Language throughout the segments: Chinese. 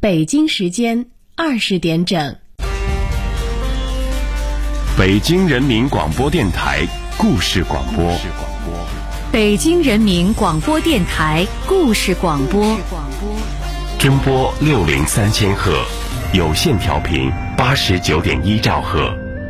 北京时间20点整。 北京人民广播电台故事广播。 北京人民广播电台故事广播。 中波603000赫，有线调频89.1兆赫。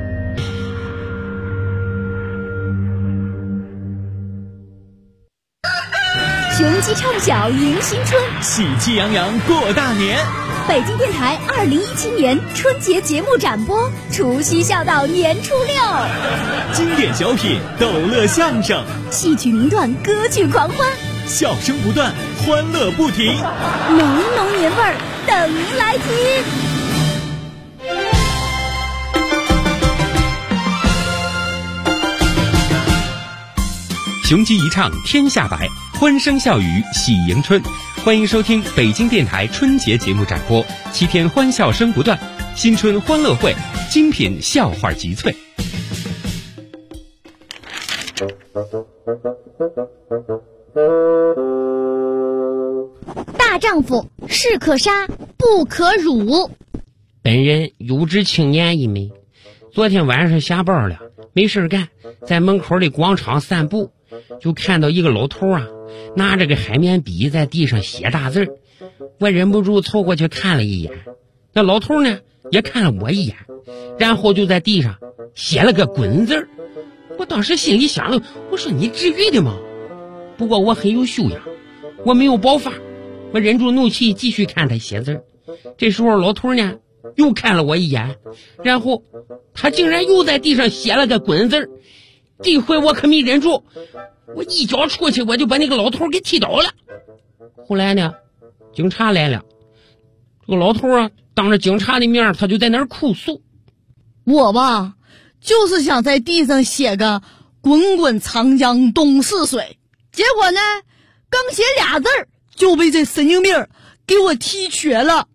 雄鸡唱晓迎新春， 喜气洋洋过大年。 北京电台2017年春节节目展播，除夕笑到年初6。 经典小品、逗乐相声、 戏曲名段、歌剧狂欢， 笑声不断，欢乐不停， 浓浓年味儿等您来听。 雄鸡一唱天下白，欢声笑语喜迎春。欢迎收听北京电台春节节目展播，7天欢笑声不断，新春欢乐会，精品笑话集萃。 大丈夫士可杀不可辱。 本人有志青年一枚，昨天晚上下班了，没事干，在门口的广场散步，就看到一个老头啊，拿着个海绵笔在地上写大字。我忍不住凑过去看了一眼，那老头呢也看了我一眼，然后就在地上写了个滚字。我当时心里想了，我说你至于的吗？不过我很有修养，我没有爆发，我忍住怒气继续看他写字。这时候老头呢又看了我一眼，然后他竟然又在地上写了个滚字。这回我可没忍住，我一脚出去，我就把那个老头给踢倒了。后来呢，警察来了，这个老头啊当着警察的面，他就在那儿哭诉： 我吧就是想在地上写个滚滚长江东逝水，结果呢刚写俩字就被这神经病给我踢瘸了。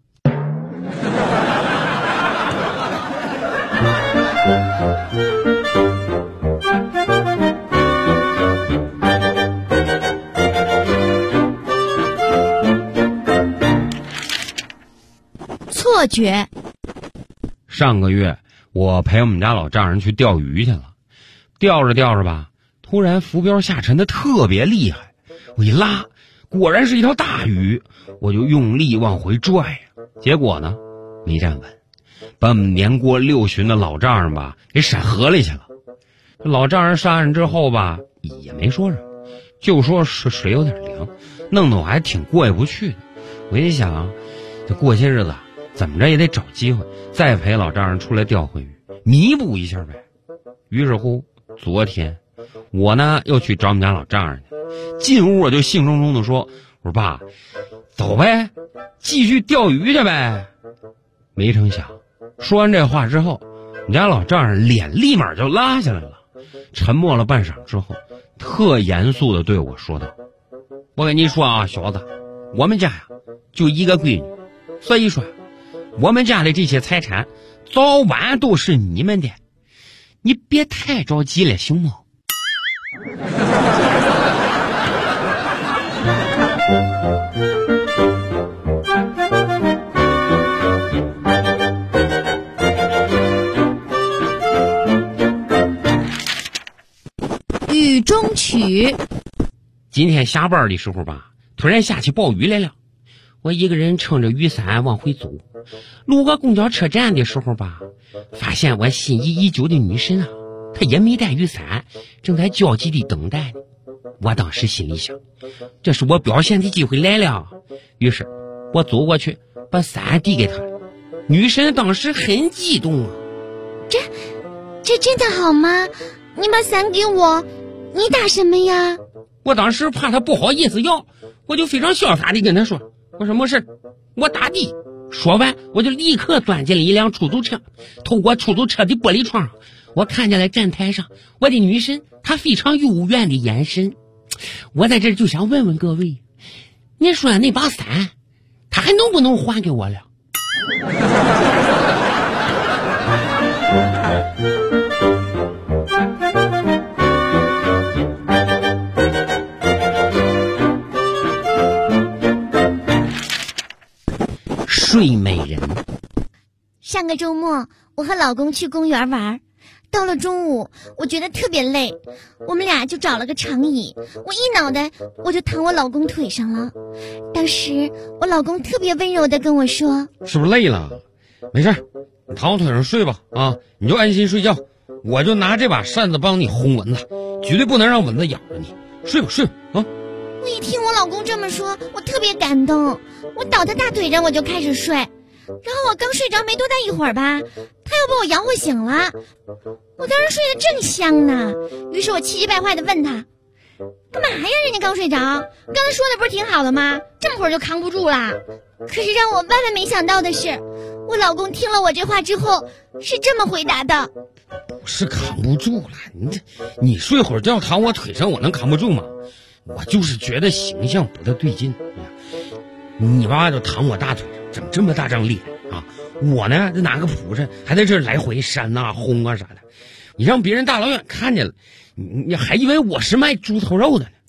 错觉。 上个月我陪我们家老丈人去钓鱼去了，钓着钓着吧，突然浮标下沉的特别厉害，我一拉，果然是一条大鱼，我就用力往回拽呀，结果呢没站稳，把我们年过60旬的老丈人吧给闪河里去了。老丈人上岸之后吧也没说什么，就说是水有点凉，弄得我还挺过意不去的。我一想，这过些日子怎么着也得找机会再陪老丈人出来钓回鱼，弥补一下呗。于是乎昨天我呢又去找我们家老丈人去，进屋我就兴冲冲的说，我说爸，走呗，继续钓鱼去呗。没成想说完这话之后，我们家老丈人脸立马就拉下来了，沉默了半晌之后，特严肃的对我说道：我跟你说啊，小子，我们家呀就一个闺女，所以说我们家的这些财产早晚都是你们的，你别太着急了，行吗？ 雨中曲。 今天下班的时候吧，突然下起暴雨来了，我一个人撑着雨伞往回走，路过公交车站的时候吧，发现我心仪已久的女神啊，她也没带雨伞，正在焦急地等待呢。我当时心里想，这是我表现的机会来了，于是我走过去把伞递给她。女神当时很激动啊， 这真的好吗？你把伞给我，你打什么呀？ 我当时怕她不好意思要，我就非常潇洒地跟她说，我说没事，我打的。说完我就立刻钻进了一辆出租车，透过出租车的玻璃窗，我看见了站台上我的女神她非常幽怨的眼神。我在这就想问问各位，你说那把伞她还能不能还给我了？ 睡美人。 上个周末我和老公去公园玩，到了中午我觉得特别累，我们俩就找了个长椅，我一脑袋我就躺我老公腿上了。当时我老公特别温柔地跟我说， 是不是累了？没事，你躺我腿上睡吧啊，你就安心睡觉，我就拿这把扇子帮你轰蚊子，绝对不能让蚊子咬着你，睡吧睡吧啊。 我一听我老公这么说，我特别感动，我倒他大腿上我就开始睡，然后我刚睡着没多大一会儿吧，他又把我摇唤醒了，我当时睡得正香呢，于是我气急败坏地问他，干嘛呀？人家刚睡着，刚才说的不是挺好的吗？这么会儿就扛不住了。可是让我万万没想到的是，我老公听了我这话之后是这么回答的， 不是扛不住了，你睡会儿觉躺我腿上我能扛不住吗？我就是觉得形象不太对劲，你吧就躺我大腿上整这么大张脸啊，我呢就拿个蒲扇还在这来回扇啊轰啊啥的，你让别人大老远看见了，你还以为我是卖猪头肉的呢。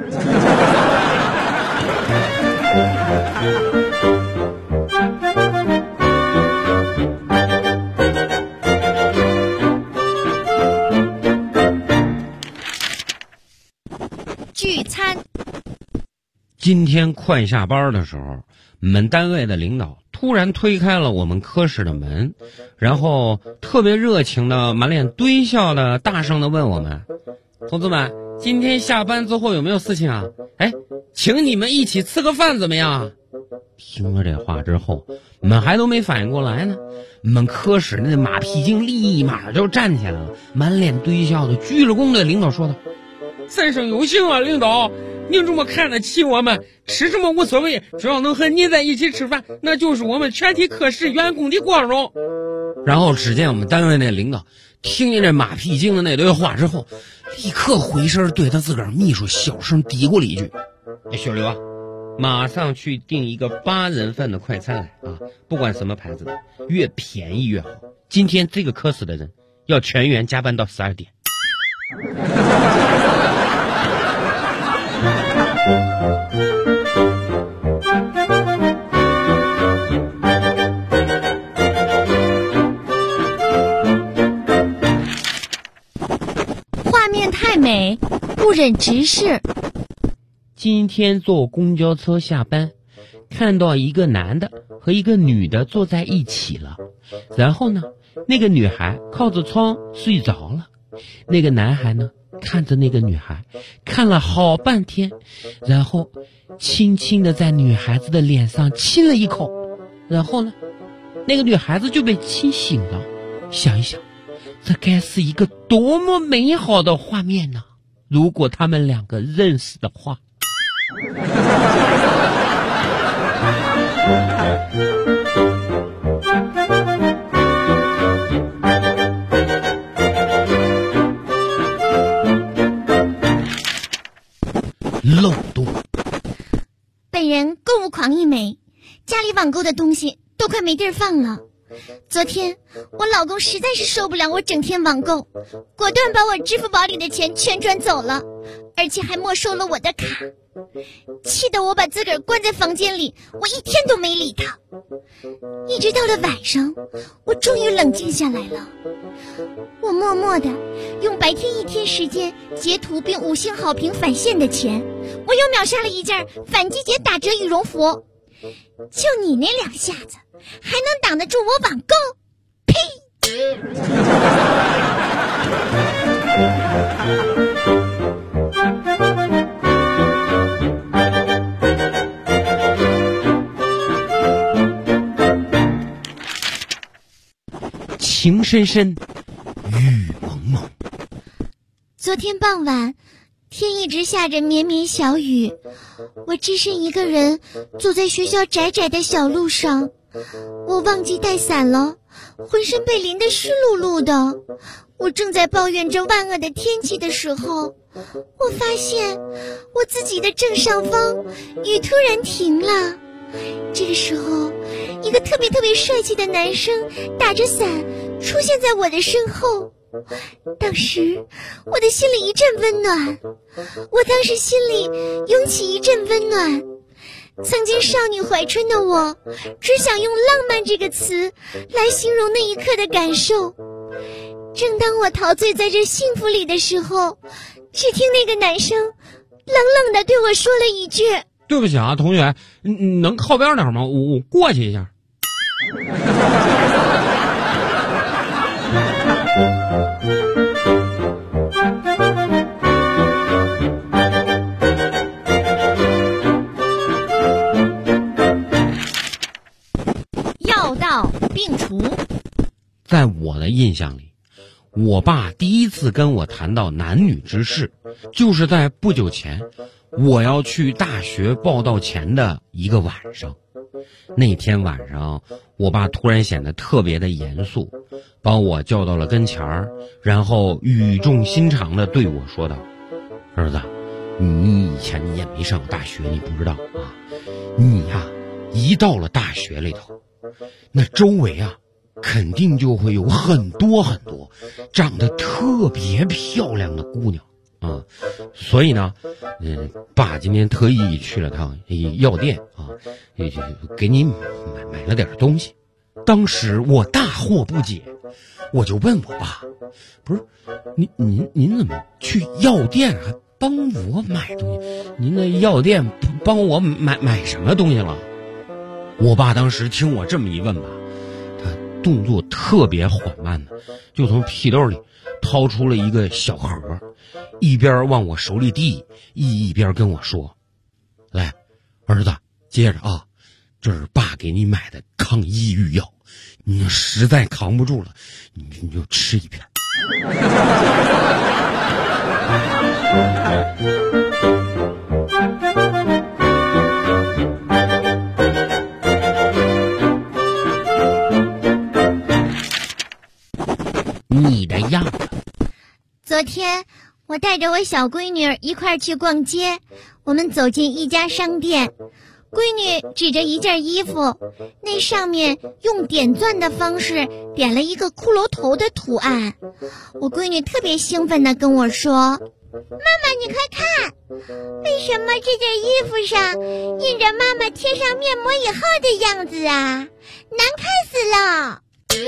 聚餐。 今天快下班的时候，我们单位的领导突然推开了我们科室的门，然后特别热情的满脸堆笑的大声的问我们，同志们，今天下班之后有没有事情啊？请你们一起吃个饭怎么样？听了这话之后，我们还都没反应过来呢，我们科室那马屁精立马就站起来了，满脸堆笑的鞠了躬对领导说道，三生有幸啊，领导，您这么看得起我们，吃什么无所谓，只要能和您在一起吃饭，那就是我们全体科室员工的光荣。然后只见我们单位那领导听见这马屁精的那堆话之后，立刻回身对他自个儿秘书小声嘀咕了一句，小刘啊，马上去订一个8人份的快餐来啊，不管什么牌子的，越便宜越好，今天这个科室的人要全员加班到12点。 画面太美，不忍直视。 今天坐公交车下班，看到一个男的和一个女的坐在一起了，然后呢，那个女孩靠着窗睡着了，那个男孩呢看着那个女孩看了好半天，然后轻轻地在女孩子的脸上亲了一口，然后呢，那个女孩子就被亲醒了。想一想，这该是一个多么美好的画面呢？如果他们两个认识的话。 漏洞。 本人购物狂一枚，家里网购的东西都快没地儿放了。昨天我老公实在是受不了我整天网购，果断把我支付宝里的钱全转走了，而且还没收了我的卡，气得我把自个儿关在房间里，我一天都没理他。一直到了晚上，我终于冷静下来了。我默默地用白天1天时间截图并5星好评返现的钱，我又秒杀了一件反季节打折羽绒服。就你那2下子还能挡得住我网购？呸！ 情深深，雨蒙蒙。 昨天傍晚，天一直下着绵绵小雨，我只身一个人走在学校窄窄的小路上，我忘记带伞了，浑身被淋得湿漉漉的。我正在抱怨着万恶的天气的时候，我发现我自己的正上方雨突然停了。这个时候，一个特别帅气的男生打着伞出现在我的身后。当时我的心里一阵温暖，我当时心里涌起一阵温暖。 曾经少女怀春的我，只想用浪漫这个词来形容那一刻的感受。正当我陶醉在这幸福里的时候，只听那个男生冷冷地对我说了一句： 对不起啊，同学，你能靠边点吗？我过去一下。 药到病除。 在我的印象里，我爸第一次跟我谈到男女之事，就是在不久前我要去大学报到前的一个晚上。那天晚上，我爸突然显得特别的严肃，把我叫到了跟前儿，然后语重心长地对我说道：儿子，你以前你也没上过大学，你不知道啊，你呀，一到了大学里头，那周围啊肯定就会有很多很多长得特别漂亮的姑娘啊，所以呢，爸今天特意去了趟药店啊，给你买了点东西。当时我大惑不解，我就问我爸，不是您怎么去药店还帮我买东西？您的药店帮我买什么东西了？我爸当时听我这么一问吧，他动作特别缓慢的，就从屁兜里掏出了一个小盒，一边往我手里递，一边跟我说：来，儿子，接着啊，这是爸给你买的抗抑郁药，你实在扛不住了，你就吃一片。你的样子。 昨天我带着我小闺女一块儿去逛街，我们走进一家商店，闺女指着一件衣服，那上面用点钻的方式点了一个骷髅头的图案。我闺女特别兴奋地跟我说：妈妈你快看，为什么这件衣服上印着妈妈贴上面膜以后的样子啊，难看死了。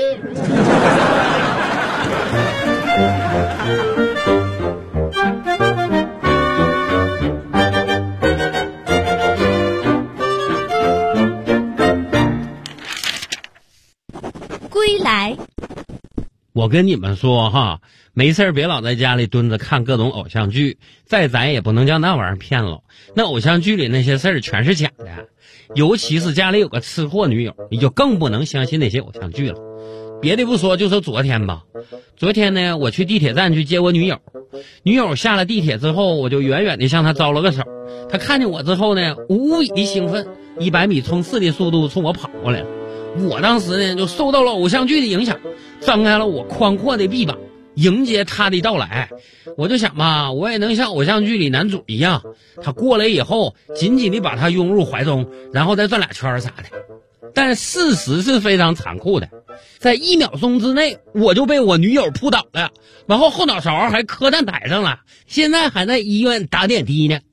归来。 我跟你们说哈，没事别老在家里蹲着看各种偶像剧，再咱也不能将那玩意儿骗了。那偶像剧里那些事儿全是假的，尤其是家里有个吃货女友，你就更不能相信那些偶像剧了。别的不说，就说昨天吧。昨天呢，我去地铁站去接我女友，女友下了地铁之后，我就远远地向她招了个手。她看见我之后呢，无比的兴奋，100米冲刺的速度冲我跑过来了。我当时呢就受到了偶像剧的影响，张开了我宽阔的臂膀，迎接她的到来。我就想吧，我也能像偶像剧里男主一样，他过来以后紧紧地把她拥入怀中，然后再转俩圈啥的。但事实是非常残酷的，在1秒钟之内我就被我女友扑倒了，然后后脑勺还磕蛋台上了，现在还在医院打点滴呢。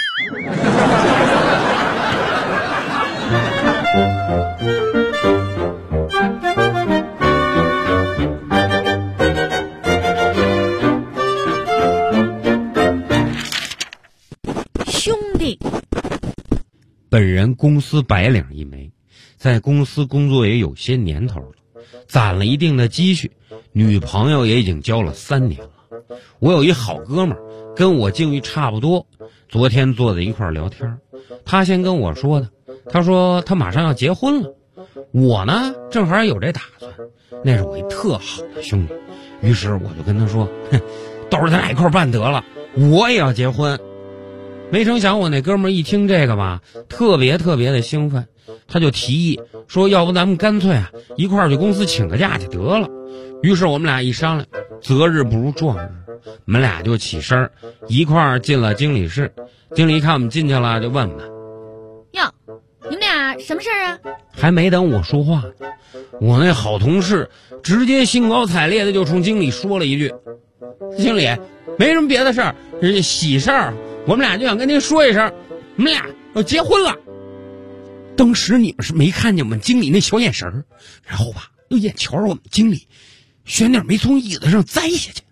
兄弟， 本人公司白领一枚，在公司工作也有些年头了，攒了一定的积蓄，女朋友也已经交了3年了。我有一好哥们儿，跟我境遇差不多，昨天坐在一块儿聊天，他先跟我说的，他说他马上要结婚了。我呢正好有这打算，那是我一特好的兄弟，于是我就跟他说，到时候咱俩一块儿办得了，我也要结婚。没成想我那哥们儿一听这个吧，特别的兴奋，他就提议说，要不咱们干脆一块儿去公司请个假去得了。于是我们俩一商量，择日不如撞日，我们俩就起身一块儿进了经理室。经理一看我们进去了，就问我们： 哟，你们俩什么事儿啊？ 还没等我说话，我那好同事直接兴高采烈的就冲经理说了一句：经理，没什么别的事儿，喜事儿，我们俩就想跟您说一声，我们俩要结婚了。 当时你们是没看见我们经理那小眼神儿，然后吧，又眼瞧着我们经理悬点没从椅子上栽下去。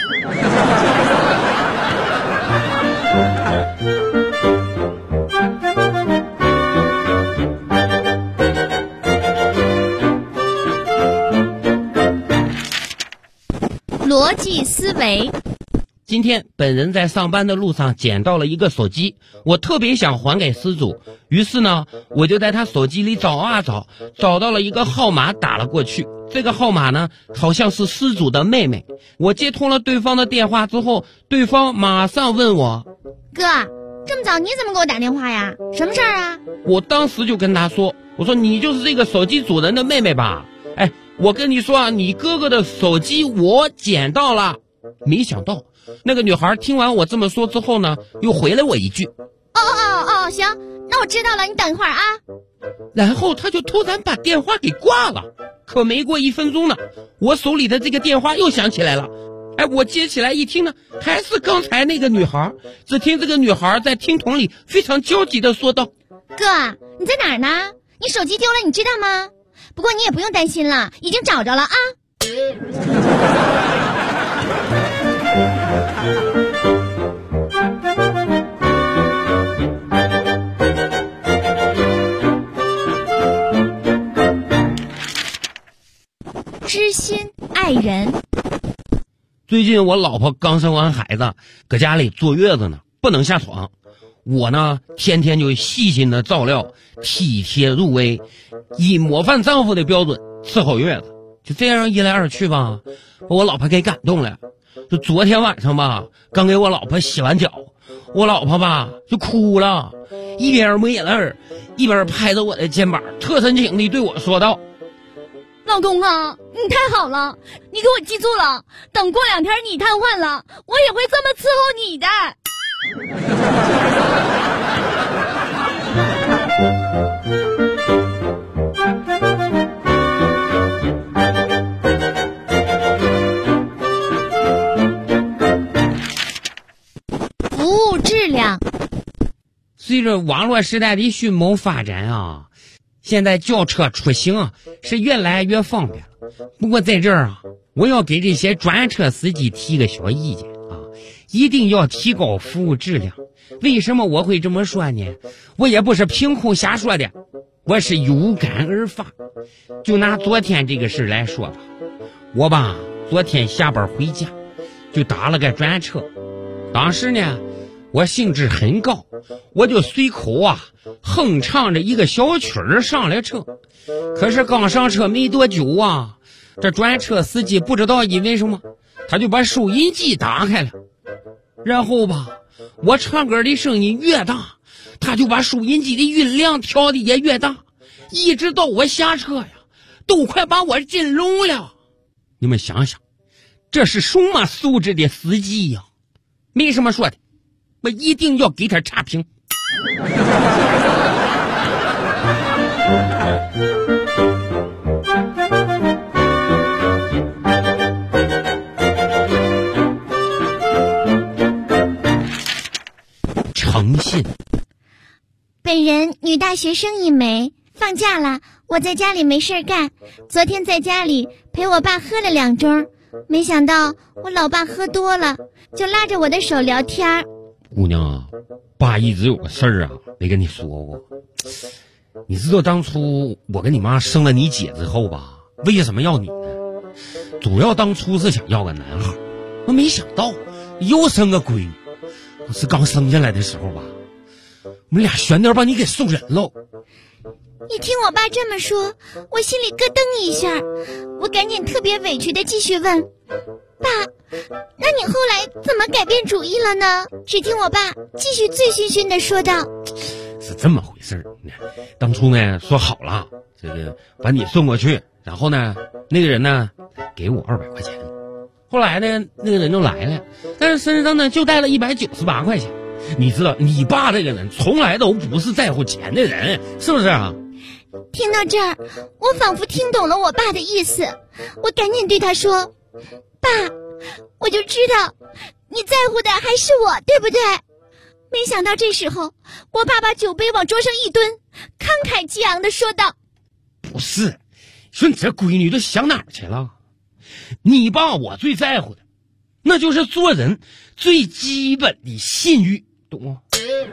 逻辑思维。 今天本人在上班的路上捡到了一个手机，我特别想还给失主，于是呢，我就在他手机里找啊找，找到了一个号码打了过去。这个号码呢，好像是失主的妹妹。我接通了对方的电话之后，对方马上问我： 哥，这么早你怎么给我打电话呀？什么事儿啊？ 我当时就跟他说，我说你就是这个手机主人的妹妹吧？哎，我跟你说啊，你哥哥的手机我捡到了。没想到那个女孩听完我这么说之后呢，又回了我一句： 行，那我知道了，你等一会儿啊。 然后他就突然把电话给挂了。可没过1分钟呢，我手里的这个电话又响起来了。哎，我接起来一听呢，还是刚才那个女孩。只听这个女孩在听筒里非常焦急地说道： 哥，你在哪儿呢？你手机丢了，你知道吗？不过你也不用担心了，已经找着了啊。知心爱人。 最近我老婆刚生完孩子，搁家里坐月子呢，不能下床。我呢，天天就细心的照料，体贴入微，以模范丈夫的标准伺候月子。就这样一来二去吧，把我老婆给感动了。就昨天晚上吧，刚给我老婆洗完脚，我老婆吧就哭了，一边抹眼泪一边拍着我的肩膀，特深情地对我说道： 老公啊，你太好了，你给我记住了，等过2天你瘫痪了，我也会这么伺候你的。 服务质量。 随着网络时代的迅猛发展啊，现在叫车出行啊是越来越方便了。不过在这儿啊，我要给这些专车司机提个小意见啊，一定要提高服务质量。为什么我会这么说呢？我也不是凭空瞎说的，我是有感而发。就拿昨天这个事来说吧，我吧昨天下班回家就打了个专车，当时呢我兴致很高，我就随口哼唱着一个小曲儿上了车。可是刚上车没多久啊，这专车司机不知道因为什么，他就把收音机打开了，然后吧我唱歌的声音越大，他就把收音机的音量调的也越大，一直到我下车呀，都快把我震聋了。你们想想，这是什么素质的司机呀？没什么说的，我一定要给他差评。诚信。 本人女大学生一枚，放假了，我在家里没事干。昨天在家里陪我爸喝了2盅，没想到我老爸喝多了，就拉着我的手聊天。 姑娘啊，爸一直有个事儿没跟你说过。你知道当初我跟你妈生了你姐之后吧，为什么要你呢？主要当初是想要个男孩，我没想到又生个闺女。可是刚生下来的时候吧，我们俩悬点把你给送人了。 一听我爸这么说，我心里咯噔一下，我赶紧特别委屈的继续问爸，那你后来怎么改变主意了呢？只听我爸继续醉醺醺的说道： 是这么回事，当初呢说好了，这个把你送过去，然后呢那个人呢给我200块钱。后来呢那个人就来了，但是身上呢就带了198块钱。你知道你爸这个人从来都不是在乎钱的人，是不是啊？ 听到这儿，我仿佛听懂了我爸的意思，我赶紧对他说：爸，我就知道你在乎的还是我，对不对？ 没想到这时候，我爸把酒杯往桌上一蹲，慷慨激昂地说道： 不是，说你这闺女都想哪儿去了？你爸我最在乎的，那就是做人最基本的信誉，懂吗？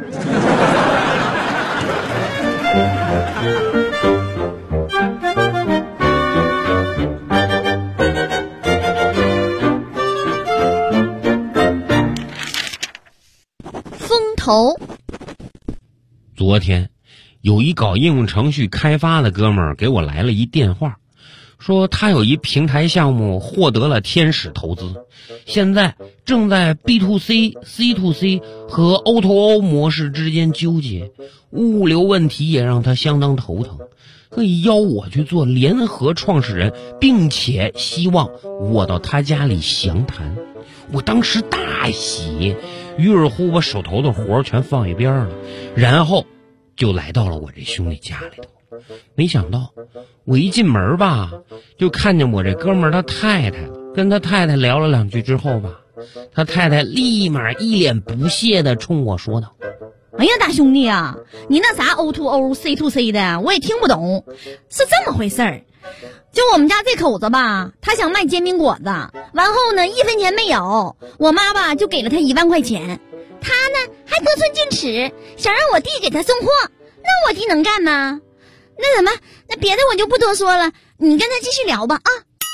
风投。 昨天有一搞应用程序开发的哥们儿给我来了一电话，说他有一平台项目获得了天使投资，现在正在 B2C、C2C 和 O2O 模式之间纠结，物流问题也让他相当头疼，可以邀我去做联合创始人，并且希望我到他家里详谈。我当时大喜，于是乎把手头的活全放一边了，然后就来到了我这兄弟家里头。没想到我一进门吧，就看见我这哥们儿他太太了，跟他太太聊了两句之后吧，他太太立马一脸不屑地冲我说道： 哎呀，大兄弟啊，你那啥 O2O、C2C 的我也听不懂，是这么回事儿。就我们家这口子吧，他想卖煎饼果子，完后呢1分钱没有，我妈吧就给了他1万块钱，他呢还得寸进尺，想让我弟给他送货，那我弟能干吗？那什么，那别的我就不多说了，你跟他继续聊吧啊。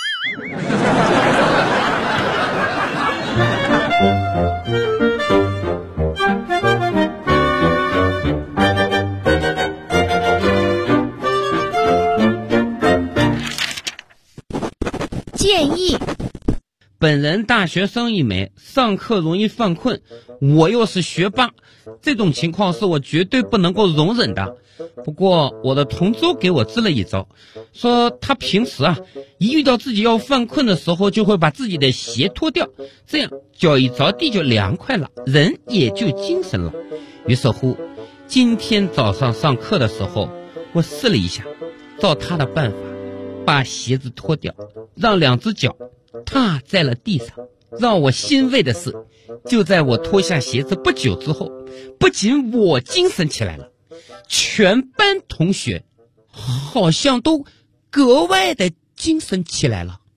建议： 本人大学生一枚，上课容易犯困，我又是学霸，这种情况是我绝对不能够容忍的。不过我的同桌给我支了一招，说他平时一遇到自己要犯困的时候，就会把自己的鞋脱掉，这样脚一着地就凉快了，人也就精神了。于是乎，今天早上上课的时候，我试了一下，照他的办法，把鞋子脱掉，让2只脚踏在了地上。让我欣慰的是，就在我脱下鞋子不久之后，不仅我精神起来了，全班同学好像都格外的精神起来了。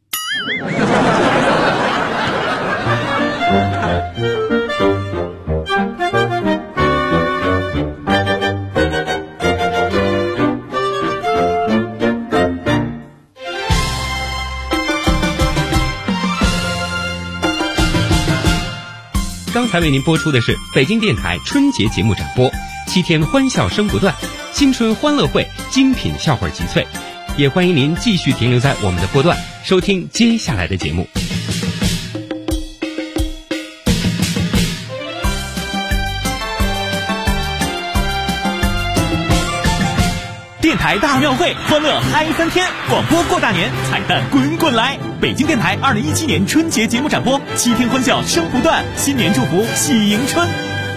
刚才为您播出的是北京电台春节节目展播，7天欢笑声不断，新春欢乐会，精品笑话集萃。也欢迎您继续停留在我们的波段，收听接下来的节目。 电台大庙会，欢乐嗨3天，广播过大年，彩蛋滚滚来！北京电台2017年春节节目展播，7天欢笑声不断，新年祝福喜迎春。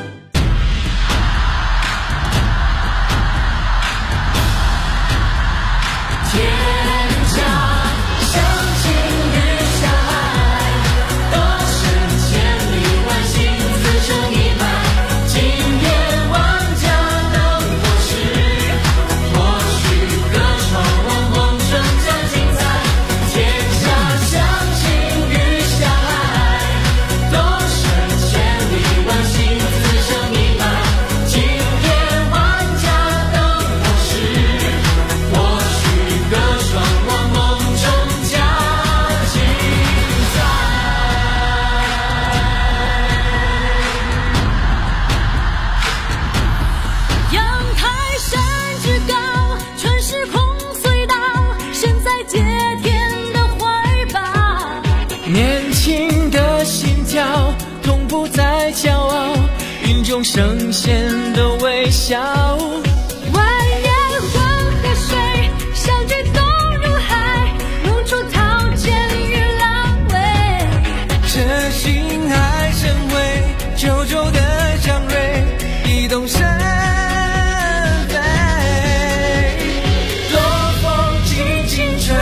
圣贤的微笑， 万年黄河水，相聚总入海，弄出桃涧与狼尾。 这心海深回，久久的祥瑞，移动身飞，多风轻轻吹，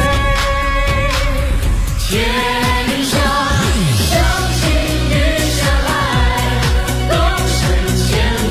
天上相信雨下来，东升千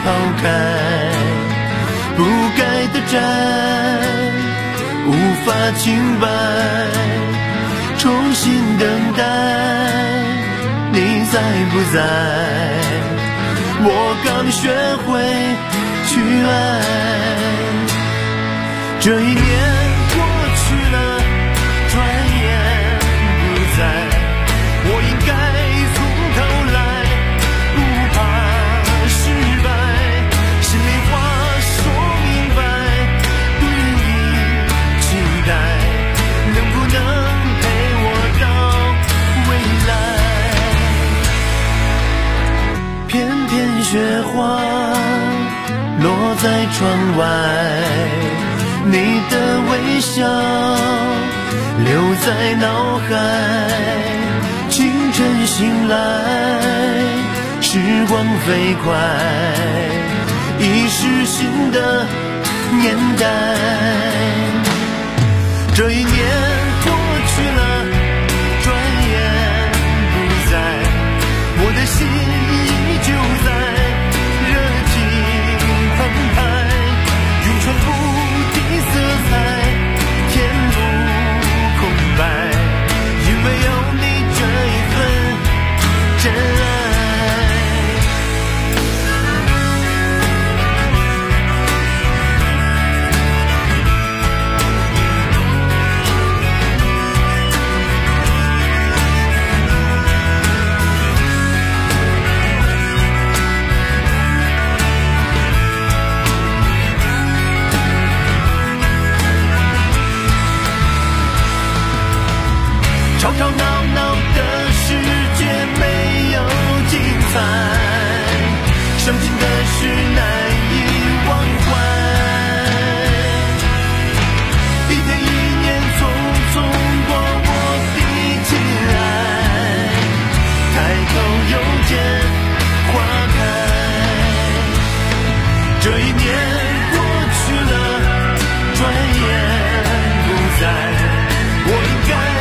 抛开，不该的债无法清白，重新等待，你在不在？我刚学会去爱，这一年过去了，转眼不在，我应该从头来，不怕失败，心里话说明白，对你期待，能不能陪我到未来？片片雪花落在窗外，你的微笑留在脑海，清晨醒来，时光飞快，已是新的年代。这一年过去了，转眼不在，我的心依旧在，热情澎湃，涌出不敌色彩，天路空白，因为有你这一份真爱。吵吵闹闹的世界没有精彩，伤心的事难以忘怀，一天一年匆匆过我的亲爱，抬头又见花开，这一年过去了，转眼不在，我应该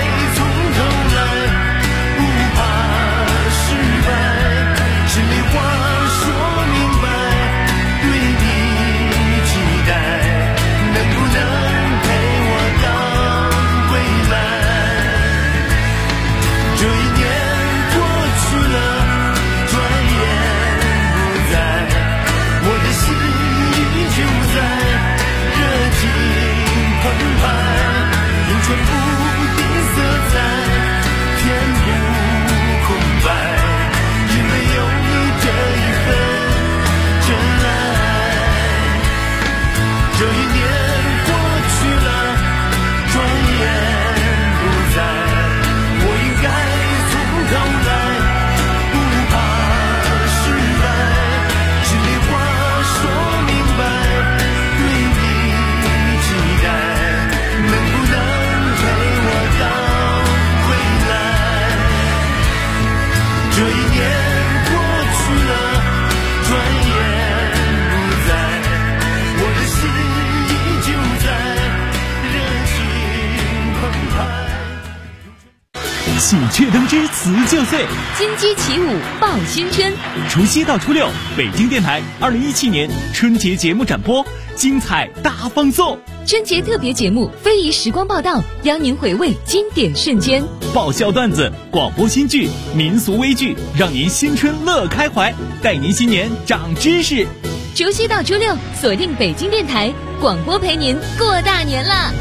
喜鹊登枝辞旧岁， 金鸡起舞报新春。 除夕到初六，北京电台2017年春节节目展播，精彩大放送。 春节特别节目非遗时光报道，邀您回味经典瞬间。 爆笑段子、广播新剧、民俗微剧，让您新春乐开怀，带您新年长知识。 除夕到初六，锁定北京电台广播，陪您过大年啦！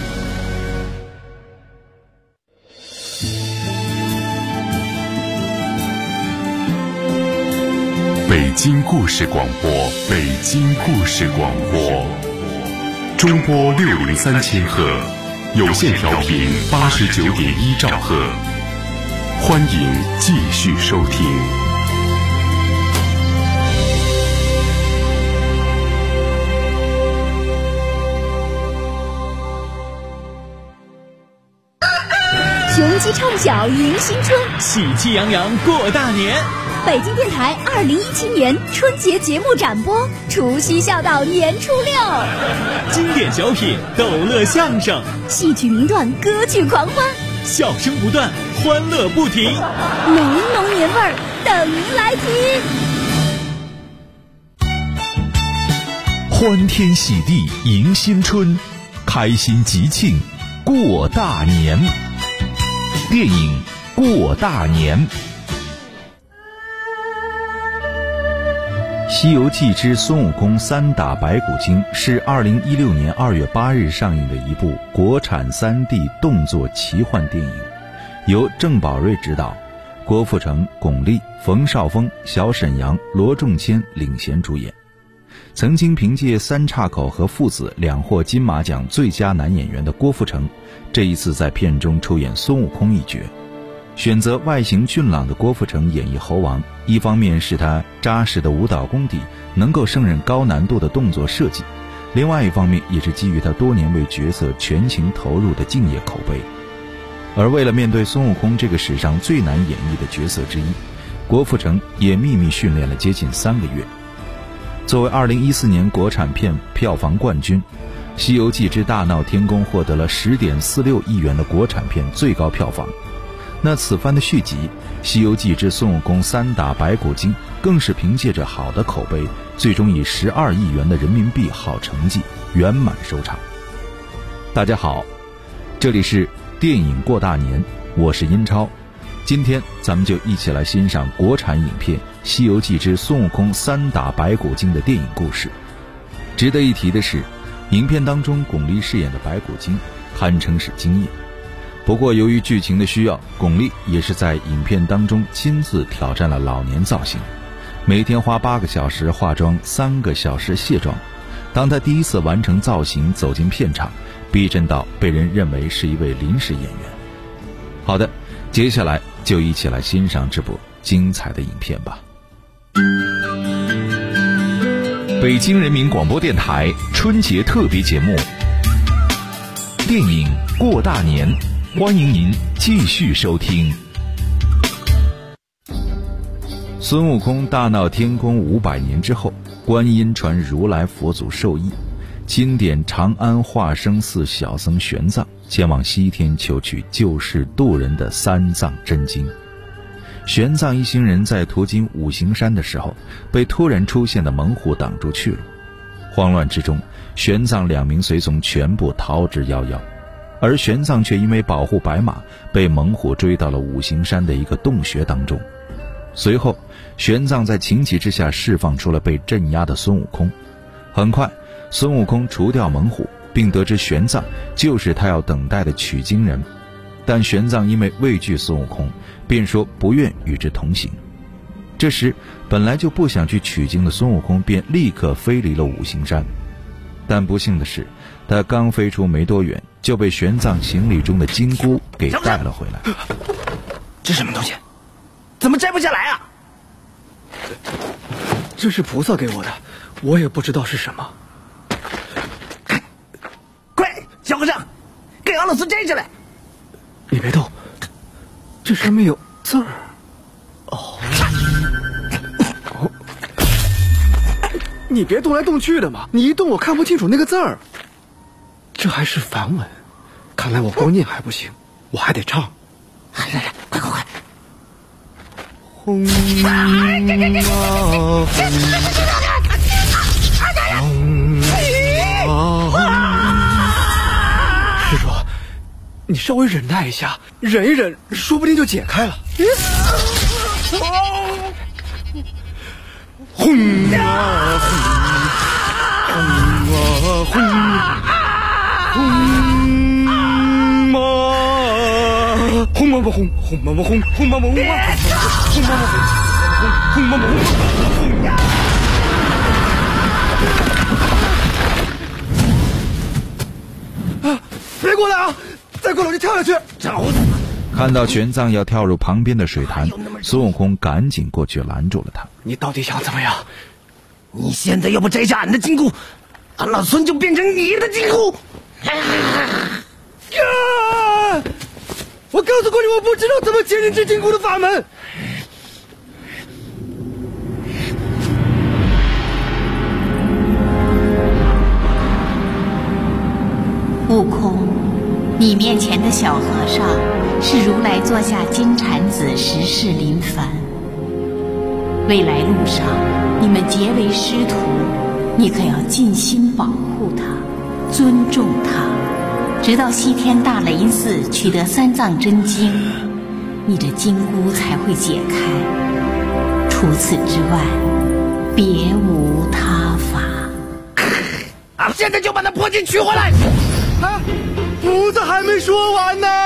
北京故事广播，北京故事广播，中波603千赫，有线调频89.1兆赫，欢迎继续收听。 雄鸡唱晓迎新春， 喜气洋洋过大年。 北京电台2017年春节节目展播，除夕笑到年初6， 经典小品、逗乐相声、 戏曲名段、歌剧狂欢， 笑声不断，欢乐不停， 浓浓年味儿等您来听。 欢天喜地迎新春，开心吉庆过大年。电影《过大年》。《西游记之孙悟空3打白骨精》是2016年2月8日上映的一部国产3D 动作奇幻电影，由郑宝瑞执导，郭富城、巩俐、冯绍峰、小沈阳、罗仲谦领衔主演。曾经凭借《三岔口》和《父子》2获金马奖最佳男演员的郭富城，这一次在片中出演孙悟空一角。选择外形俊朗的郭富城演绎猴王，一方面是他扎实的舞蹈功底能够胜任高难度的动作设计，另外一方面也是基于他多年为角色全情投入的敬业口碑。而为了面对孙悟空这个史上最难演绎的角色之一，郭富城也秘密训练了接近3个月。作为2014年国产片票房冠军，《西游记之大闹天宫》获得了10.46亿元的国产片最高票房。那此番的续集《西游记之孙悟空3打白骨精》更是凭借着好的口碑，最终以12亿元的人民币好成绩圆满收场。大家好，这里是电影过大年，我是英超。今天咱们就一起来欣赏国产影片《西游记之孙悟空3打白骨精》的电影故事。值得一提的是，影片当中巩俐饰演的白骨精堪称是惊艳。不过由于剧情的需要，巩俐也是在影片当中亲自挑战了老年造型，每天花8个小时化妆，3个小时卸妆。当她第一次完成造型走进片场，逼真到被人认为是一位临时演员。好的，接下来就一起来欣赏这部精彩的影片吧。北京人民广播电台春节特别节目电影《过大年》，欢迎您继续收听。孙悟空大闹天宫500年之后，观音传如来佛祖授意，钦点长安化生寺小僧玄奘前往西天求取救世渡人的3藏真经。玄奘一行人在途经五行山的时候，被突然出现的猛虎挡住去了。慌乱之中，玄奘2名随从全部逃之夭夭，而玄奘却因为保护白马，被猛虎追到了五行山的一个洞穴当中。随后，玄奘在情急之下释放出了被镇压的孙悟空。很快，孙悟空除掉猛虎，并得知玄奘就是他要等待的取经人，但玄奘因为畏惧孙悟空，便说不愿与之同行。这时，本来就不想去取经的孙悟空便立刻飞离了五行山，但不幸的是，他刚飞出没多远，就被玄奘行李中的金箍给带了回来。 这什么东西？怎么摘不下来啊？ 这是菩萨给我的，我也不知道是什么。 快，小和尚，给敖老师摘下来。 你别动，这上面有字儿。哦，你别动来动去的嘛，你一动我看不清楚那个字儿。这还是梵文，看来我光念还不行，我还得唱。 来，快！ 轰啊施主，你稍微忍耐一下，忍一忍，说不定就解开了。轰啊轰！轰嘛嘛轰，轰嘛嘛轰，轰嘛嘛轰，轰嘛嘛轰，轰嘛嘛轰！啊！别过来啊！再过来我就跳下去！ 长胡子！ 看到玄奘要跳入旁边的水潭，孙悟空赶紧过去拦住了他。 你到底想怎么样？ 你现在要不摘下俺的金箍，俺老孙就变成你的金箍！ 我告诉过你，我不知道怎么解人之金箍的法门。 悟空，你面前的小和尚是如来座下金蝉子时世临凡。未来路上，你们结为师徒， 你可要尽心保护它，尊重它，直到西天大雷寺取得三藏真经，你这金箍才会解开。除此之外，别无他法。 现在就把那破镜取回来！ 啊，菩萨还没说完呢。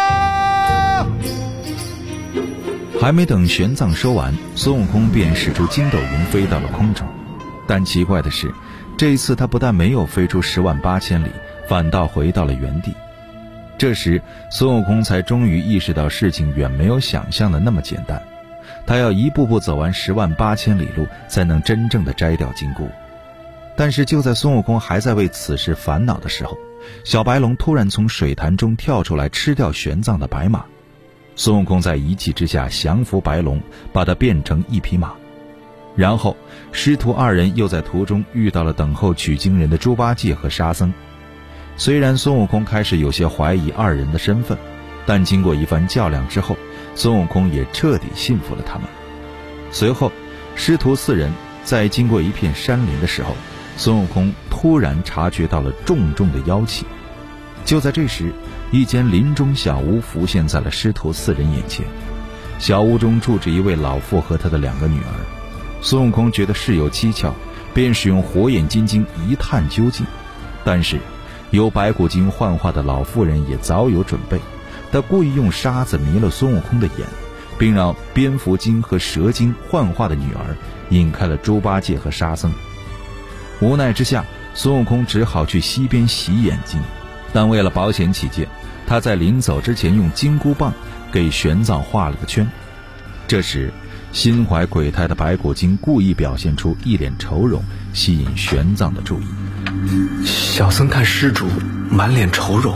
还没等玄奘说完，孙悟空便使出筋斗云飞到了空中。但奇怪的是，这一次他不但没有飞出108000里，反倒回到了原地。这时孙悟空才终于意识到事情远没有想象的那么简单，他要一步步走完108000里路，才能真正的摘掉金箍。但是就在孙悟空还在为此事烦恼的时候，小白龙突然从水潭中跳出来，吃掉玄奘的白马。孙悟空在一气之下降服白龙，把它变成一匹马。然后师徒二人又在途中遇到了等候取经人的猪八戒和沙僧。虽然孙悟空开始有些怀疑二人的身份，但经过一番较量之后，孙悟空也彻底信服了他们。随后师徒四人在经过一片山林的时候，孙悟空突然察觉到了重重的妖气。就在这时，一间林中小屋浮现在了师徒四人眼前。小屋中住着一位老妇和他的2个女儿。孙悟空觉得事有蹊跷，便使用火眼金睛一探究竟。但是由白骨精幻化的老妇人也早有准备，他故意用沙子迷了孙悟空的眼，并让蝙蝠精和蛇精幻化的女儿引开了猪八戒和沙僧。无奈之下，孙悟空只好去溪边洗眼睛，但为了保险起见，他在临走之前用金箍棒给玄奘画了个圈。这时心怀鬼胎的白骨精故意表现出一脸愁容，吸引玄奘的注意。 小僧看施主满脸愁容，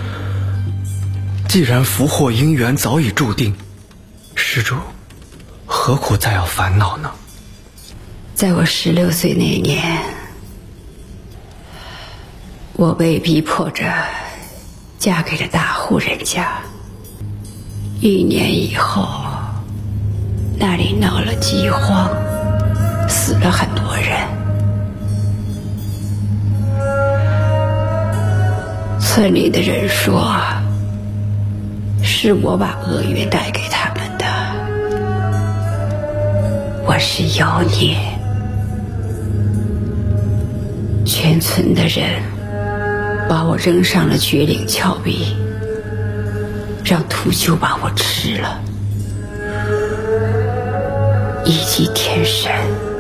既然福祸姻缘早已注定，施主何苦再要烦恼呢？ 在我16岁那年，我被逼迫着嫁给了大户人家。1年以后，那里闹了饥荒，死了很多人。村里的人说，是我把厄运带给他们的。我是妖孽，全村的人把我扔上了绝岭峭壁，让秃鹫把我吃了，一击天神。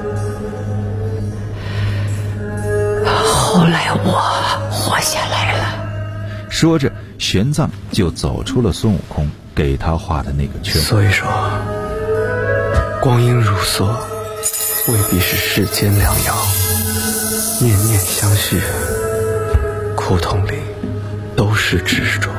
后来我活下来了。 说着，玄奘就走出了孙悟空给他画的那个圈。 所以说，光阴如梭，未必是世间良药。念念相续，苦痛里都是执着。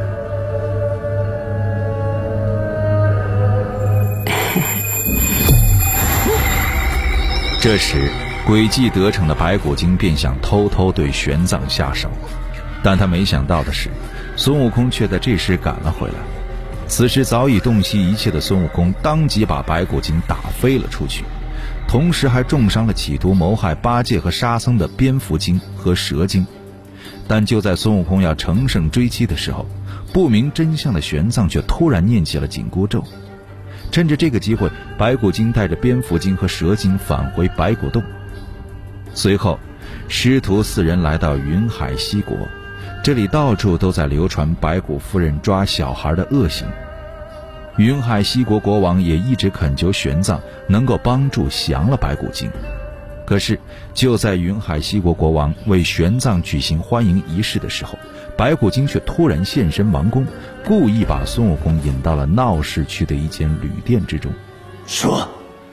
这时诡计得逞的白骨精便想偷偷对玄奘下手，但他没想到的是，孙悟空却在这时赶了回来。此时早已洞悉一切的孙悟空当即把白骨精打飞了出去，同时还重伤了企图谋害八戒和沙僧的蝙蝠精和蛇精。但就在孙悟空要乘胜追击的时候，不明真相的玄奘却突然念起了紧箍咒。趁着这个机会，白骨精带着蝙蝠精和蛇精返回白骨洞。随后师徒四人来到云海西国，这里到处都在流传白骨夫人抓小孩的恶行。云海西国国王也一直恳求玄奘能够帮助降了白骨精。可是就在云海西国国王为玄奘举行欢迎仪式的时候，白骨精却突然现身王宫，故意把孙悟空引到了闹市区的一间旅店之中。 说，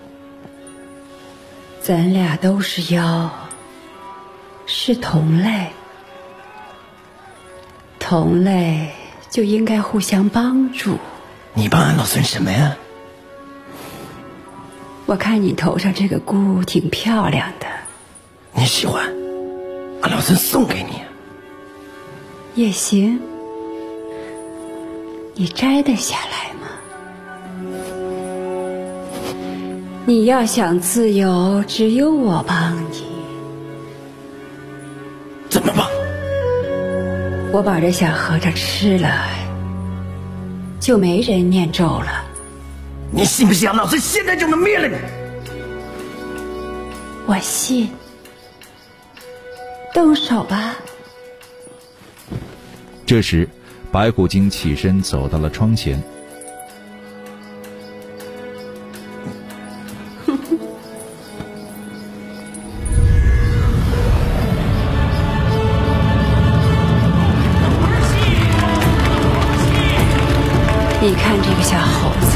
咱俩都是妖，是同类，同类就应该互相帮助。 你帮俺老孙什么呀？ 我看你头上这个箍挺漂亮的， 你喜欢，俺老孙送给你。 也行，你摘得下来吗？你要想自由，只有我帮你。 怎么办？ 我把这小和尚吃了，就没人念咒了。 你信不信老孙现在就能灭了你？ 我信。动手吧。 这时，白骨精起身走到了窗前。 你看这个小猴子，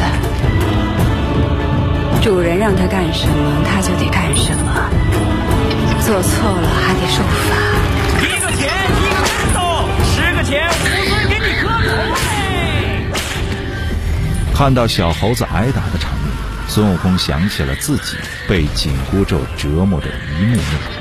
主人让他干什么，他就得干什么，做错了还得受罚。 1个钱1个石头，10个钱5岁给你磕头嘞！ 看到小猴子挨打的场面，孙悟空想起了自己被紧箍咒折磨的一幕幕。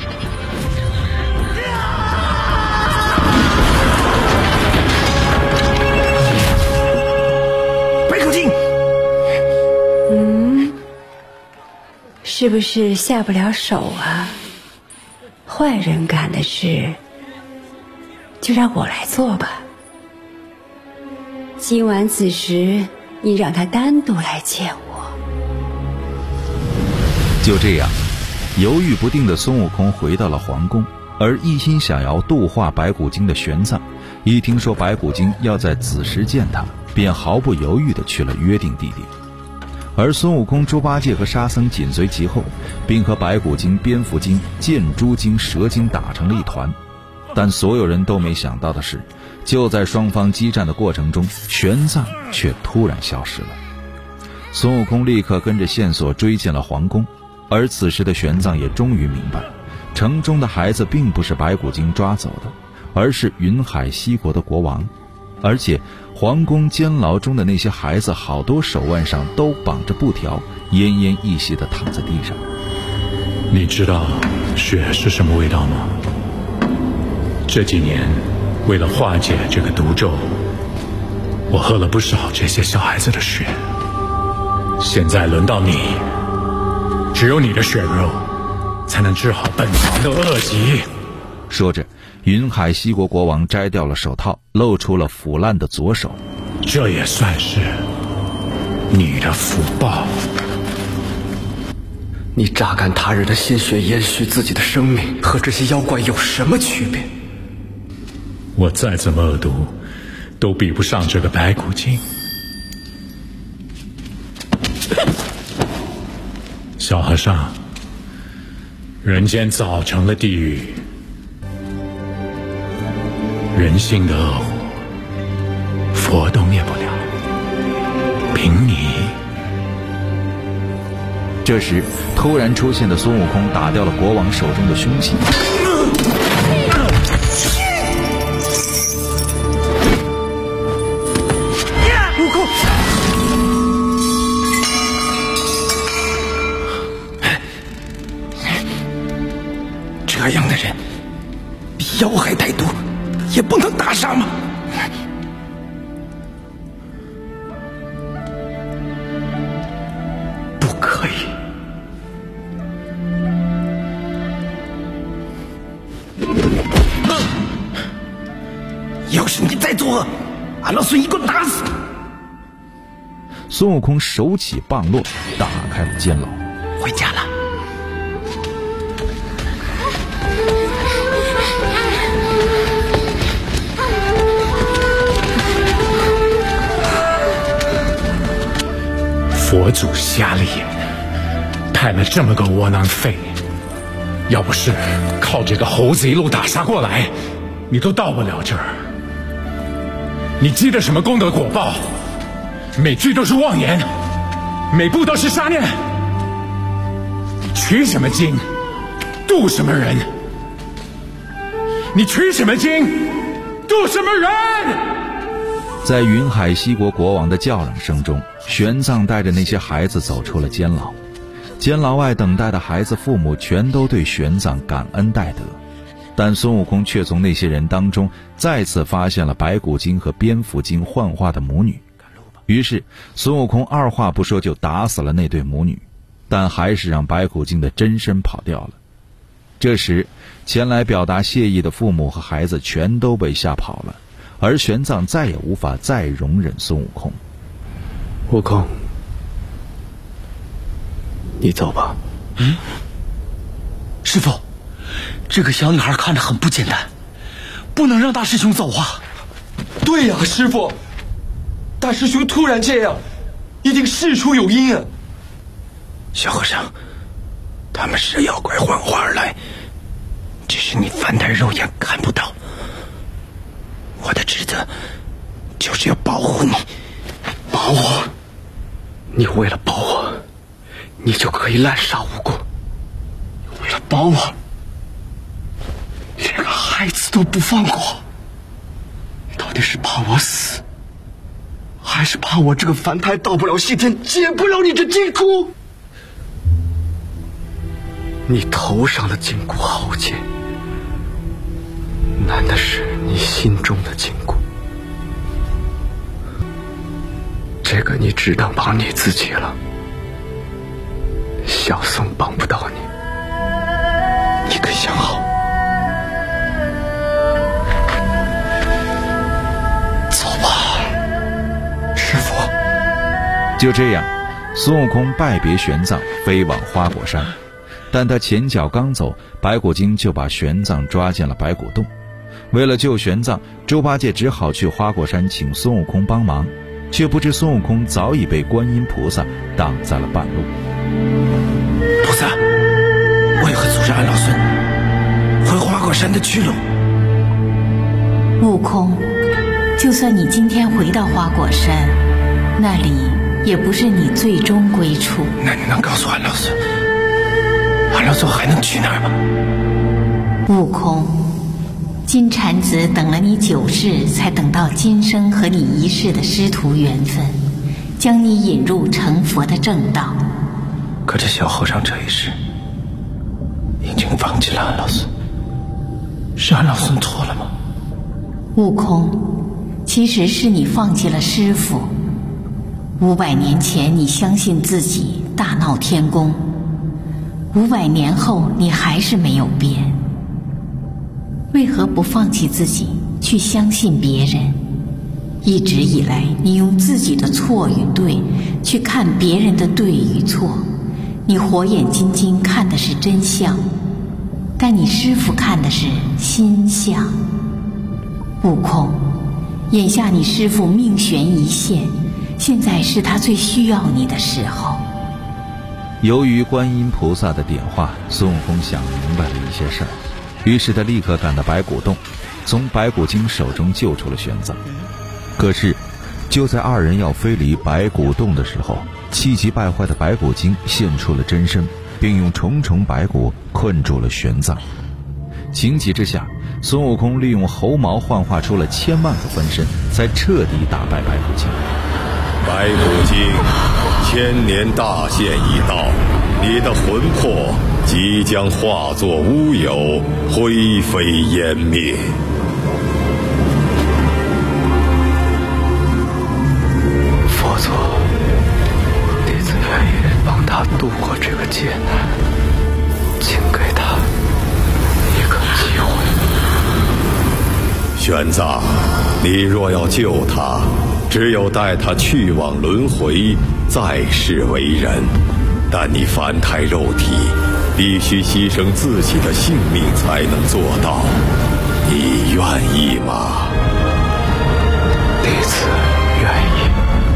是不是下不了手啊？坏人干的事，就让我来做吧。今晚子时，你让他单独来见我。 就这样，犹豫不定的孙悟空回到了皇宫，而一心想要度化白骨精的玄奘，一听说白骨精要在子时见他，便毫不犹豫地去了约定地点。而孙悟空、猪八戒和沙僧紧随其后，并和白骨精、蝙蝠精、箭猪精、蛇精打成了一团。但所有人都没想到的是，就在双方激战的过程中，玄奘却突然消失了。孙悟空立刻跟着线索追进了皇宫，而此时的玄奘也终于明白，城中的孩子并不是白骨精抓走的，而是云海西国的国王。而且皇宫监牢中的那些孩子，好多手腕上都绑着布条，奄奄一息地躺在地上。 你知道血是什么味道吗？这几年为了化解这个毒咒，我喝了不少这些小孩子的血。现在轮到你，只有你的血肉才能治好本王的恶疾。 说着，云海西国国王摘掉了手套，露出了腐烂的左手。 这也算是你的福报。 你榨干他人的鲜血，延续自己的生命，和这些妖怪有什么区别？ 我再怎么恶毒，都比不上这个白骨精。小和尚，人间早成了地狱，人性的恶火，佛都灭不了，凭你。 这时，突然出现的孙悟空打掉了国王手中的凶器。 悟空，这样的人，比妖还歹毒，也不能打杀吗？ 不可以。 要是你再作恶，俺老孙一棍打死你！ 孙悟空手起棒落，打开了监牢。 回家了。 佛祖瞎了眼，派了这么个窝囊废。要不是靠这个猴子一路打杀过来，你都到不了这儿。你积的什么功德果报？每句都是妄言，每步都是杀念。你取什么经，度什么人？你取什么经，度什么人？ 在云海西国国王的叫嚷声中，玄奘带着那些孩子走出了监牢。监牢外等待的孩子父母全都对玄奘感恩戴德，但孙悟空却从那些人当中再次发现了白骨精和蝙蝠精幻化的母女。于是孙悟空二话不说就打死了那对母女，但还是让白骨精的真身跑掉了。 这时，前来表达谢意的父母和孩子全都被吓跑了，而玄奘再也无法再容忍孙悟空。 悟空，你走吧。 师父，这个小女孩看着很不简单，不能让大师兄走啊。 对呀，师父，大师兄突然这样，一定事出有因啊。 小和尚，他们是妖怪幻化而来，只是你凡胎肉眼看不到。我的职责就是要保护你。 保我？你为了保我，你就可以滥杀无辜。为了保我，连个孩子都不放过。你到底是怕我死，还是怕我这个凡胎到不了西天，解不了你这金箍？你头上的金箍好解，难的是你心中的金箍。这个你只能帮你自己了，小僧帮不到你。你可想好？走吧，师父。 就这样，孙悟空拜别玄奘，飞往花果山。但他前脚刚走，白骨精就把玄奘抓进了白骨洞。为了救玄奘，猪八戒只好去花果山请孙悟空帮忙，却不知孙悟空早已被观音菩萨挡在了半路。 菩萨，为何阻着俺老孙回花果山的去路？ 悟空，就算你今天回到花果山，那里也不是你最终归处。 那你能告诉俺老孙，俺老孙还能去哪儿吗？ 悟空，金蝉子等了你9世，才等到今生和你一世的师徒缘分，将你引入成佛的正道。 可这小和尚这一世已经放弃了俺老孙，是俺老孙错了吗？ 悟空，其实是你放弃了师父。500年前你相信自己大闹天宫，500年后你还是没有变。为何不放弃自己，去相信别人？一直以来，你用自己的错与对去看别人的对与错，你火眼金睛看的是真相，但你师父看的是心相。悟空，眼下你师父命悬一线，现在是他最需要你的时候。 由于观音菩萨的点化，孙悟空想明白了一些事儿，于是他立刻赶到白骨洞，从白骨精手中救出了玄奘。可是就在二人要飞离白骨洞的时候，气急败坏的白骨精现出了真身，并用重重白骨困住了玄奘。情急之下，孙悟空利用猴毛幻化出了1000万个分身，才彻底打败白骨精。 白骨精，1000年大限已到，你的魂魄即将化作乌有，灰飞烟灭。 佛祖，弟子愿意帮他度过这个劫难，请给他一个机会。 玄奘，你若要救他，只有带他去往轮回，再世为人。但你凡胎肉体，必须牺牲自己的性命才能做到。你愿意吗？ 弟子愿意。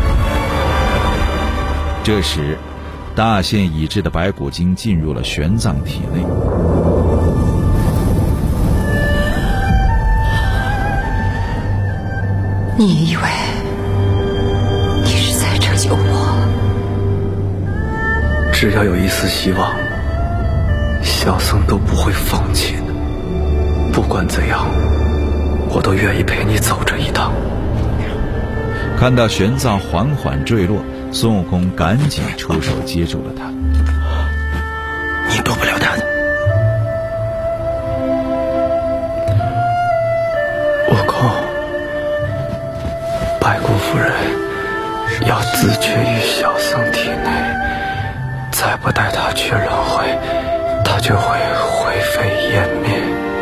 这时，大限已至的白骨精进入了玄奘体内。 你以为你是在拯救我？ 只要有一丝希望，小僧都不会放弃的。不管怎样，我都愿意陪你走这一趟。 看到玄奘缓缓坠落，孙悟空赶紧出手接住了他。 你躲不了他的。 悟空，白骨夫人要自绝于小僧体内，再不带他去轮回， 它就会灰飞烟灭。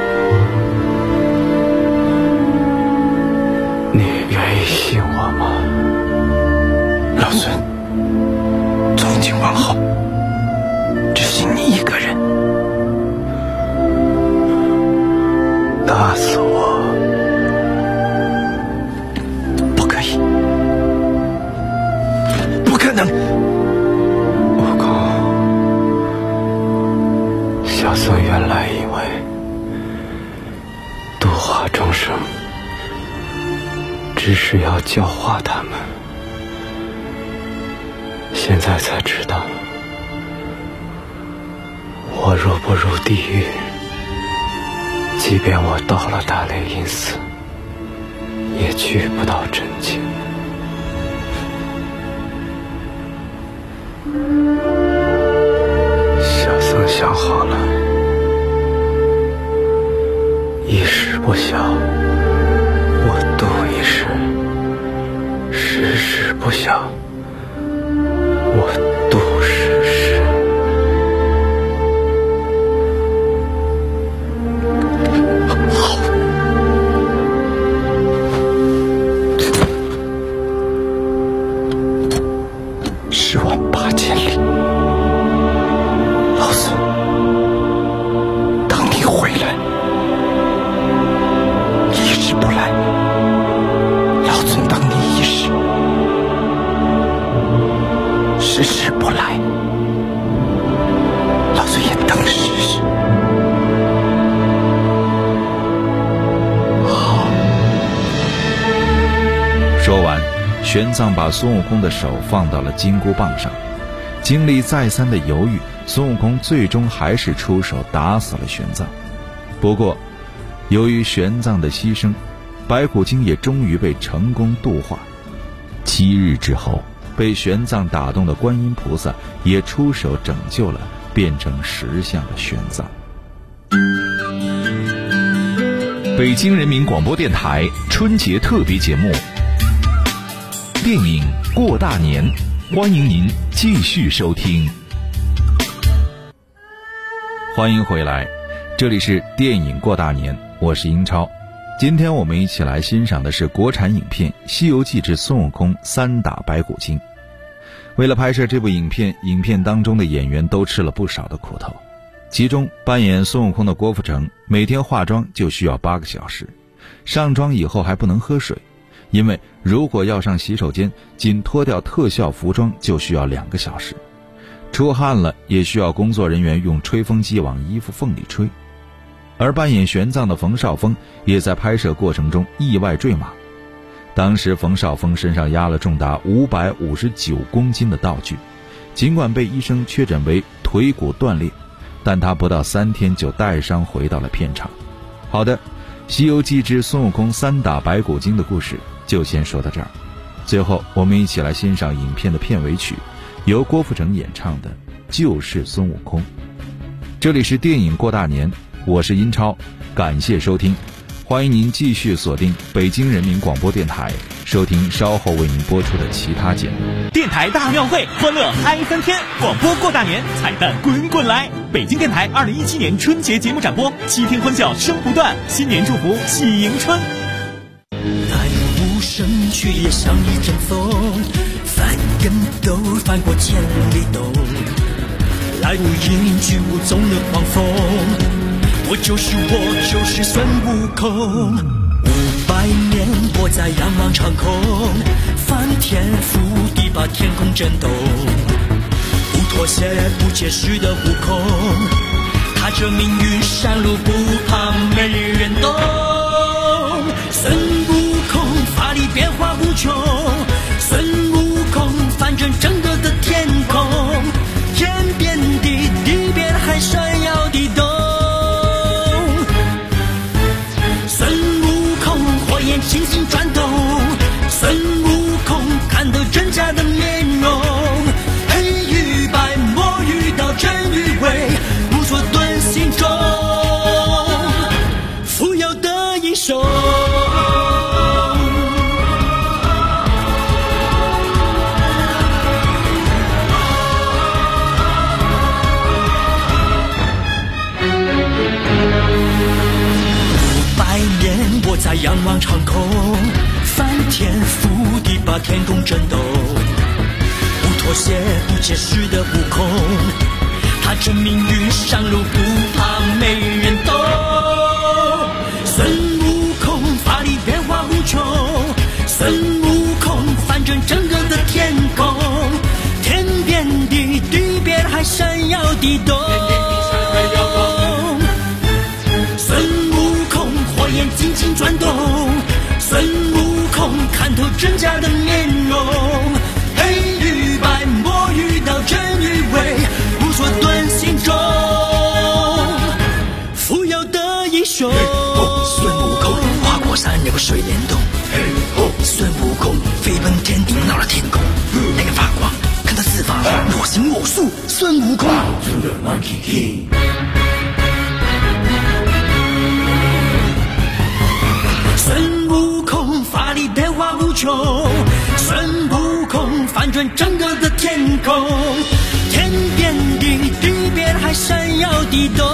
你愿意信我吗？ 老孙从今往后只信你一个人。 打死我！ 不可以，不可能！ 悟空，小僧原来因为度化众生，只是要教化他们，现在才知道，我若不入地狱，即便我到了大雷音寺，也去不到真经。小僧想好了，一时不孝，我度一时；时时不孝，我度时时。 好，108000里，老孙等你回来。一时不来，老孙等你一时；时时不来，老孙也等时时。 好。说完，玄奘把孙悟空的手放到了金箍棒上。经历再三的犹豫，孙悟空最终还是出手打死了玄奘。不过由于玄奘的牺牲，白骨精也终于被成功度化。7日之后，被玄奘打动的观音菩萨也出手拯救了变成石像的玄奘。 北京人民广播电台春节特别节目电影《过大年》，欢迎您继续收听。 欢迎回来，这里是电影《过大年》，我是英超。今天我们一起来欣赏的是国产影片《西游记之孙悟空3打白骨精》。为了拍摄这部影片，影片当中的演员都吃了不少的苦头。其中扮演孙悟空的郭富城，每天化妆就需要8个小时，上妆以后还不能喝水，因为如果要上洗手间，仅脱掉特效服装就需要2个小时。出汗了也需要工作人员用吹风机往衣服缝里吹。而扮演玄奘的冯绍峰也在拍摄过程中意外坠马。当时冯绍峰身上压了重达559公斤的道具，尽管被医生确诊为腿骨断裂，但他不到3天就带伤回到了片场。好的，《西游记之孙悟空3打白骨精》的故事就先说到这儿。最后我们一起来欣赏影片的片尾曲，由郭富城演唱的《就是孙悟空》。这里是电影《过大年》，我是英超，感谢收听，欢迎您继续锁定北京人民广播电台，收听稍后为您播出的其他节目。 电台大庙会，欢乐嗨翻天！广播过大年，彩蛋滚滚来！北京电台2017年春节节目展播，7天欢笑声不断，新年祝福喜迎春。 来无声，却也像一阵风，翻跟斗，翻过千里兜。来无影，去无踪的狂风，我就是孙悟空。500年我在仰望长空，翻天覆地把天空震动。不妥协不解释的悟空，踏着命运山路不怕没人懂。孙悟空法力变化无穷，孙悟空翻转整个的天空，天变地，地变还闪耀地动。孙悟空火焰轻轻转动，孙悟空看透真假的面容，黑与白，魔与道，真与伪，无所遁形中。 仰望长空，翻天覆地把天空震动，不妥协不解释的悟空，他证命运上路不怕没人懂。孙悟空法力变化无穷，孙悟空翻转整个的天空，天变地，地变还闪耀地动。孙悟空火焰紧紧转动，孙悟空看透真假的面容，黑与白，魔与道，真与伪，无所遁形中，扶摇的英雄。孙悟空跨过山，有个水帘洞。孙悟空飞奔天地，闹了天宫。那个发光，看他四方，我行我素。孙悟空。孙悟空法力变化无穷，孙悟空翻转整个的天空，天变地，地变还闪耀地动。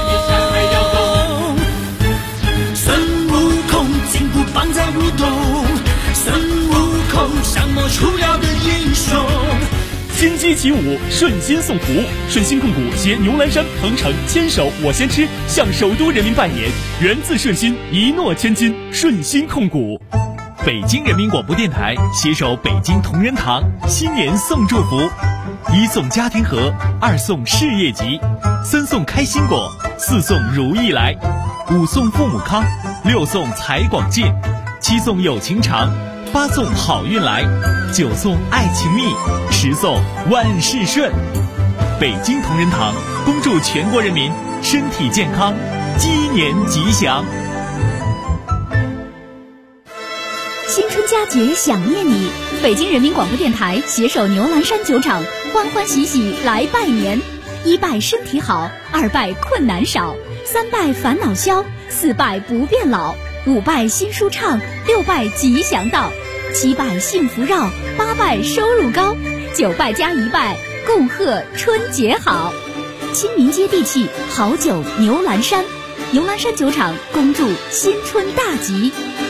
孙悟空金箍棒在舞动，孙悟空降魔除妖的英雄。 金鸡起舞，顺心送福。顺心控股携牛栏山、鹏城牵手我先吃，向首都人民拜年，源自顺心，一诺千金。顺心控股。北京人民广播电台携手北京同仁堂，新年送祝福：一送家庭和，二送事业吉，三送开心果，四送如意来，五送父母康，六送财广进，七送友情长，八送好运来，九送爱情蜜，10送万事顺。北京同仁堂恭祝全国人民身体健康，鸡年吉祥。 新春佳节想念你，北京人民广播电台携手牛栏山酒厂，欢欢喜喜来拜年。一拜身体好，二拜困难少，三拜烦恼消，四拜不变老，五拜心舒畅，六拜吉祥到，七拜幸福绕，八拜收入高，九拜加一拜，共贺春节好。亲民接地气，好酒牛栏山，牛栏山酒厂恭祝新春大吉。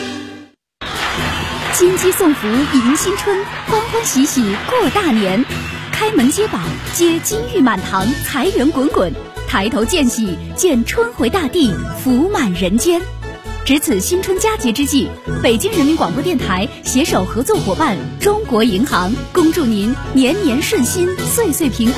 金鸡送福迎新春，欢欢喜喜过大年。开门接宝，接金玉满堂，财源滚滚；抬头见喜，见春回大地，福满人间。值此新春佳节之际，北京人民广播电台携手合作伙伴中国银行，恭祝您年年顺心，岁岁平安。